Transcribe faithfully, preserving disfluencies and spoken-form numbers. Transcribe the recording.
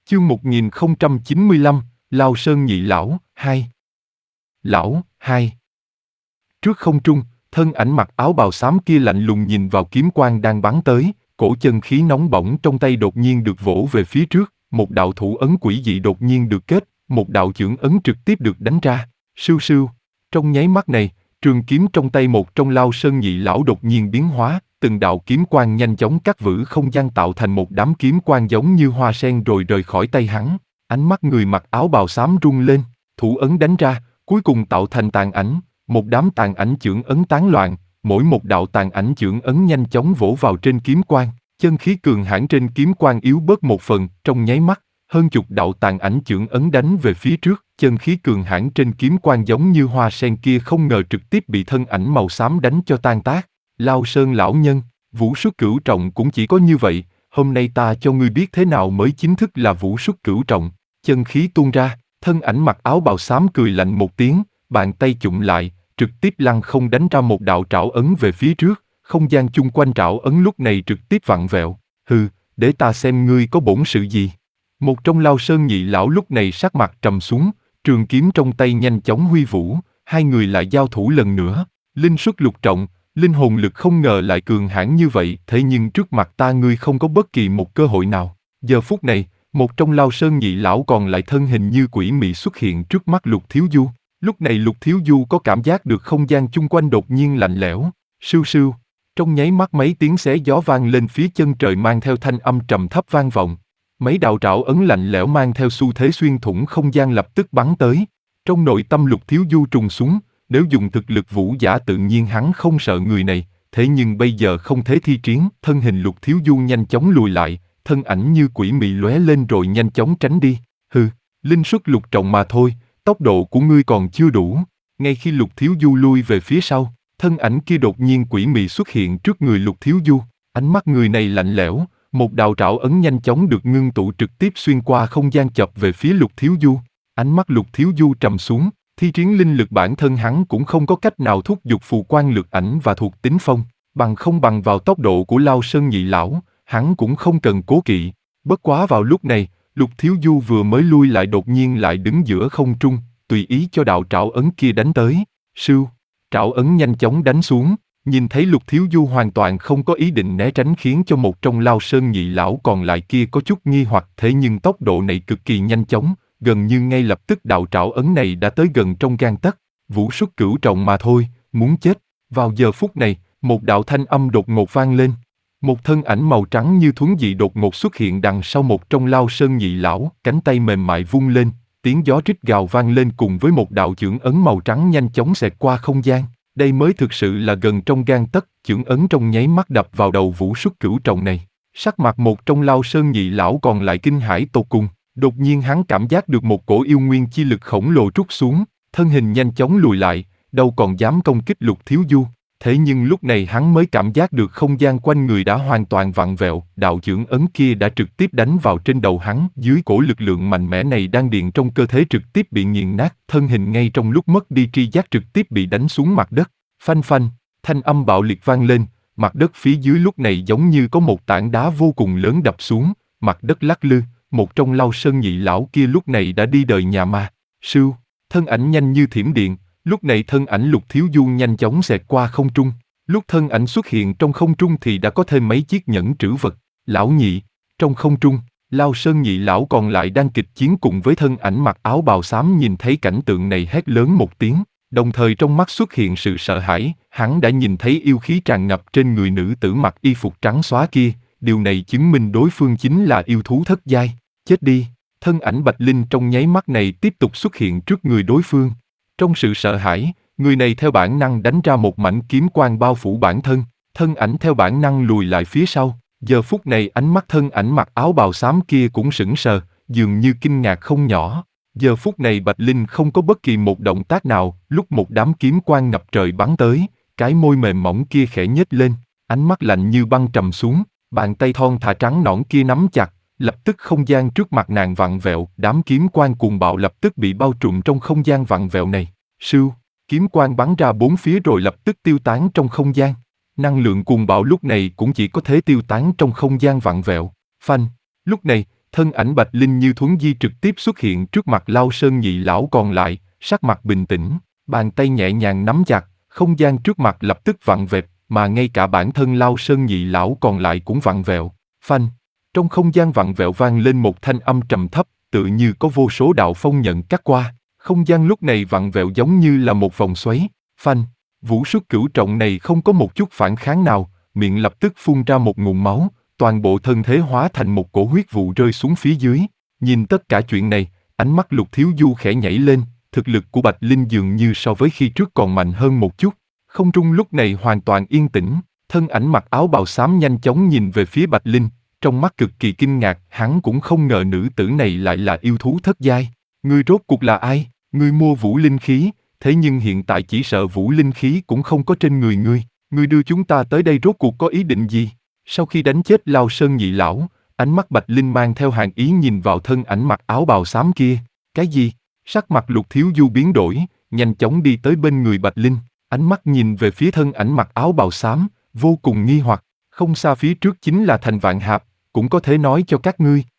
Chương một nghìn không trăm chín mươi lăm, Lao Sơn Nhị Lão, hai. Lão, hai. Trước không trung, thân ảnh mặc áo bào xám kia lạnh lùng nhìn vào kiếm quang đang bắn tới, cổ chân khí nóng bỏng trong tay đột nhiên được vỗ về phía trước, một đạo thủ ấn quỷ dị đột nhiên được kết, một đạo chưởng ấn trực tiếp được đánh ra, sưu sưu. Trong nháy mắt này, trường kiếm trong tay một trong Lao Sơn Nhị Lão đột nhiên biến hóa, từng đạo kiếm quang nhanh chóng cắt vỡ không gian tạo thành một đám kiếm quang giống như hoa sen rồi rời khỏi tay hắn. Ánh mắt người mặc áo bào xám rung lên, thủ ấn đánh ra, cuối cùng tạo thành tàn ảnh, một đám tàn ảnh chưởng ấn tán loạn, mỗi một đạo tàn ảnh chưởng ấn nhanh chóng vỗ vào trên kiếm quang, chân khí cường hãn trên kiếm quang yếu bớt một phần, trong nháy mắt, hơn chục đạo tàn ảnh chưởng ấn đánh về phía trước, chân khí cường hãn trên kiếm quang giống như hoa sen kia không ngờ trực tiếp bị thân ảnh màu xám đánh cho tan tác. Lao Sơn lão nhân, Vũ Xuất Cửu Trọng cũng chỉ có như vậy, hôm nay ta cho ngươi biết thế nào mới chính thức là Vũ Xuất Cửu Trọng. Chân khí tuôn ra, thân ảnh mặc áo bào xám cười lạnh một tiếng, bàn tay chụm lại, trực tiếp lăng không đánh ra một đạo trảo ấn về phía trước, không gian chung quanh trảo ấn lúc này trực tiếp vặn vẹo. Hừ, để ta xem ngươi có bổn sự gì. Một trong Lao Sơn Nhị Lão lúc này sắc mặt trầm xuống, trường kiếm trong tay nhanh chóng huy vũ, hai người lại giao thủ lần nữa. Linh Xuất Lục Trọng, linh hồn lực không ngờ lại cường hãn như vậy, thế nhưng trước mặt ta ngươi không có bất kỳ một cơ hội nào. Giờ phút này, một trong Lao Sơn Nhị Lão còn lại thân hình như quỷ mị xuất hiện trước mắt Lục Thiếu Du. Lúc này Lục Thiếu Du có cảm giác được không gian chung quanh đột nhiên lạnh lẽo, sưu sưu. Trong nháy mắt mấy tiếng xé gió vang lên phía chân trời mang theo thanh âm trầm thấp vang vọng. Mấy đạo trảo ấn lạnh lẽo mang theo xu thế xuyên thủng không gian lập tức bắn tới. Trong nội tâm Lục Thiếu Du trùng xuống, nếu dùng thực lực vũ giả tự nhiên hắn không sợ người này, thế nhưng bây giờ không thể thi triển. Thân hình Lục Thiếu Du nhanh chóng lùi lại, thân ảnh như quỷ mị lóe lên rồi nhanh chóng tránh đi. Hừ, Linh Xuất Lục Trọng mà thôi, tốc độ của ngươi còn chưa đủ. Ngay khi Lục Thiếu Du lui về phía sau, thân ảnh kia đột nhiên quỷ mị xuất hiện trước người Lục Thiếu Du. Ánh mắt người này lạnh lẽo, một đạo trảo ấn nhanh chóng được ngưng tụ trực tiếp xuyên qua không gian chọc về phía Lục Thiếu Du. Ánh mắt Lục Thiếu Du trầm xuống, thi triển linh lực bản thân hắn cũng không có cách nào thúc giục phù quan lực ảnh và thuộc tính phong, bằng không bằng vào tốc độ của Lao Sơn Nhị Lão, hắn cũng không cần cố kỵ. Bất quá vào lúc này, Lục Thiếu Du vừa mới lui lại đột nhiên lại đứng giữa không trung, tùy ý cho đạo trảo ấn kia đánh tới. Sưu, trảo ấn nhanh chóng đánh xuống, nhìn thấy Lục Thiếu Du hoàn toàn không có ý định né tránh khiến cho một trong Lao Sơn Nhị Lão còn lại kia có chút nghi hoặc, thế nhưng tốc độ này cực kỳ nhanh chóng, gần như ngay lập tức đạo trảo ấn này đã tới gần trong gang tấc. Vũ Xuất Cửu Trọng mà thôi, muốn chết. Vào giờ phút này, một đạo thanh âm đột ngột vang lên. Một thân ảnh màu trắng như thuấn dị đột ngột xuất hiện đằng sau một trong Lao Sơn Nhị Lão, cánh tay mềm mại vung lên, tiếng gió rít gào vang lên cùng với một đạo chưởng ấn màu trắng nhanh chóng xẹt qua không gian. Đây mới thực sự là gần trong gang tấc, chưởng ấn trong nháy mắt đập vào đầu Vũ Xuất Cửu Trọng này. Sắc mặt một trong Lao Sơn Nhị Lão còn lại kinh hãi tột cùng, đột nhiên hắn cảm giác được một cổ yêu nguyên chi lực khổng lồ trút xuống, thân hình nhanh chóng lùi lại, đâu còn dám công kích Lục Thiếu Du. Thế nhưng lúc này hắn mới cảm giác được không gian quanh người đã hoàn toàn vặn vẹo, đạo chưởng ấn kia đã trực tiếp đánh vào trên đầu hắn, dưới cổ lực lượng mạnh mẽ này đan điền trong cơ thể trực tiếp bị nghiền nát, thân hình ngay trong lúc mất đi tri giác trực tiếp bị đánh xuống mặt đất. Phanh phanh, thanh âm bạo liệt vang lên, mặt đất phía dưới lúc này giống như có một tảng đá vô cùng lớn đập xuống, mặt đất lắc lư, một trong Lao Sơn Nhị Lão kia lúc này đã đi đời nhà ma. Sưu, thân ảnh nhanh như thiểm điện. Lúc này thân ảnh Lục Thiếu Du nhanh chóng xẹt qua không trung. Lúc thân ảnh xuất hiện trong không trung thì đã có thêm mấy chiếc nhẫn trữ vật. Lão Nhị, trong không trung, Lao Sơn Nhị Lão còn lại đang kịch chiến cùng với thân ảnh mặc áo bào xám nhìn thấy cảnh tượng này hét lớn một tiếng. Đồng thời trong mắt xuất hiện sự sợ hãi, hắn đã nhìn thấy yêu khí tràn ngập trên người nữ tử mặc y phục trắng xóa kia. Điều này chứng minh đối phương chính là yêu thú thất giai. Chết đi, thân ảnh Bạch Linh trong nháy mắt này tiếp tục xuất hiện trước người đối phương. Trong sự sợ hãi, người này theo bản năng đánh ra một mảnh kiếm quang bao phủ bản thân, thân ảnh theo bản năng lùi lại phía sau. Giờ phút này ánh mắt thân ảnh mặc áo bào xám kia cũng sững sờ, dường như kinh ngạc không nhỏ. Giờ phút này Bạch Linh không có bất kỳ một động tác nào, lúc một đám kiếm quang ngập trời bắn tới, cái môi mềm mỏng kia khẽ nhếch lên, ánh mắt lạnh như băng trầm xuống, bàn tay thon thả trắng nõn kia nắm chặt, lập tức không gian trước mặt nàng vặn vẹo, đám kiếm quang cuồng bạo lập tức bị bao trùm trong không gian vặn vẹo này. Sưu, kiếm quang bắn ra bốn phía rồi lập tức tiêu tán trong không gian. Năng lượng cuồng bạo lúc này cũng chỉ có thể tiêu tán trong không gian vặn vẹo. Phanh, lúc này, thân ảnh Bạch Linh như thuấn di trực tiếp xuất hiện trước mặt Lao Sơn nhị lão còn lại, sắc mặt bình tĩnh, bàn tay nhẹ nhàng nắm chặt, không gian trước mặt lập tức vặn vẹo, mà ngay cả bản thân Lao Sơn nhị lão còn lại cũng vặn vẹo. Phanh! Trong không gian vặn vẹo vang lên một thanh âm trầm thấp, tự như có vô số đạo phong nhận cắt qua. Không gian lúc này vặn vẹo giống như là một vòng xoáy. Phanh! Vũ xuất cửu trọng này không có một chút phản kháng nào, miệng lập tức phun ra một nguồn máu, toàn bộ thân thế hóa thành một cổ huyết vụ rơi xuống phía dưới. Nhìn tất cả chuyện này, ánh mắt Lục Thiếu Du khẽ nhảy lên, thực lực của Bạch Linh dường như so với khi trước còn mạnh hơn một chút. Không trung lúc này hoàn toàn yên tĩnh, thân ảnh mặc áo bào xám nhanh chóng nhìn về phía Bạch Linh, trong mắt cực kỳ kinh ngạc, hắn cũng không ngờ nữ tử này lại là yêu thú thất giai. Ngươi rốt cuộc là ai? Ngươi mua vũ linh khí, thế nhưng hiện tại chỉ sợ vũ linh khí cũng không có trên người ngươi. Ngươi đưa chúng ta tới đây rốt cuộc có ý định gì? Sau khi đánh chết Lao Sơn nhị lão, ánh mắt Bạch Linh mang theo hàn ý nhìn vào thân ảnh mặc áo bào xám kia. Cái gì? Sắc mặt Lục Thiếu Du biến đổi, nhanh chóng đi tới bên người Bạch Linh, ánh mắt nhìn về phía thân ảnh mặc áo bào xám, vô cùng nghi hoặc. Không xa phía trước chính là thành Vạn Hạp, cũng có thể nói cho các ngươi,